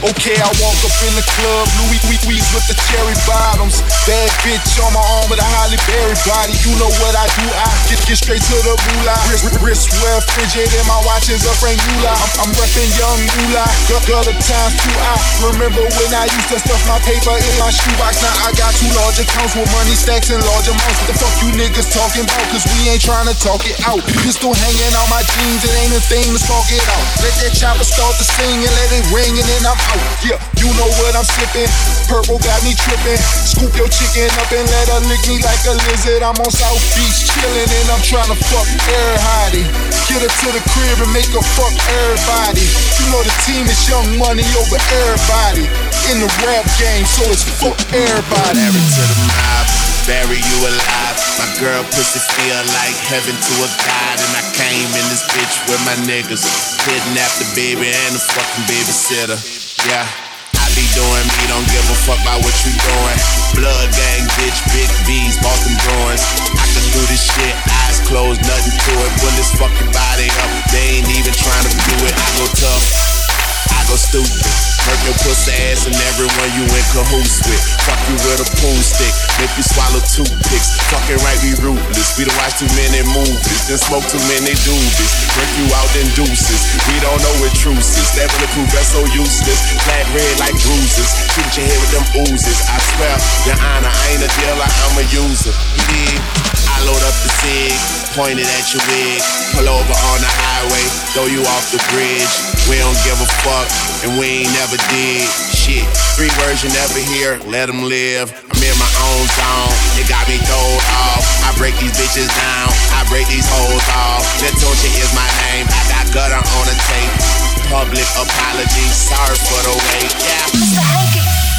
Okay, I walk up in the club, Louis Vuitton with the cherry bottoms. Bad bitch on my arm with a Halle Berry body. You know what I do, I get straight to the moolah. Wrist well frigid and my watch is a Frank Muller. I'm reppin' young moolah, gutter times 2. I remember when I used to stuff my paper in my shoebox. Now I got 2 large accounts with money stacks in large amounts. What the fuck you niggas talking about? Cause we ain't trying to talk it out. Pistol hanging on my jeans, it ain't a thing to spark it out. Let that chopper start to sing and let it ring and then I'm out. Yeah, you know what I'm sippin'. Purple got me trippin'. Scoop your chicken up and let her lick me like a lizard. I'm on South Beach chillin' and I'm tryna fuck everybody. Get her to the crib and make her fuck everybody. You know the team is Young Money over everybody. In the rap game, so it's fuck everybody. Married to the mob, bury you alive. My girl pussy feel like heaven to a god. And I came in this bitch with my niggas. Kidnapped the baby and the fucking babysitter. Yeah, I be doing me, don't give a fuck about what you doing. Blood gang, bitch, big B's, Boston Bruins. I can do this shit, eyes closed, nothing to it. Pull this fucking body up, they ain't even trying to do it. I go tough, I go stupid. Hurt your pussy ass and everyone you in cahoots with. Fuck you with a pool stick, make you swallow toothpicks. Fucking right, we ruthless. We done watch too many movies, then smoke too many doobies. Break you out in deuces, we don't know what truce is. That bulletproof vest so useless, black red like bruises. Shoot your head with them oozes. I swear, your honor, I ain't a dealer, I'm a user. Yeah, I load up the cig, point it at your wig. Pull over on the highway, throw you off the bridge. We don't give a fuck, and we ain't never did. Shit, 3 words you never hear, let them live. I'm in my own zone, it got me throwed off. I break these bitches down, I break these hoes off. Latunche is my name, I got gutter on the tape. Public apology, sorry for the wait, yeah. Mr. Hanky.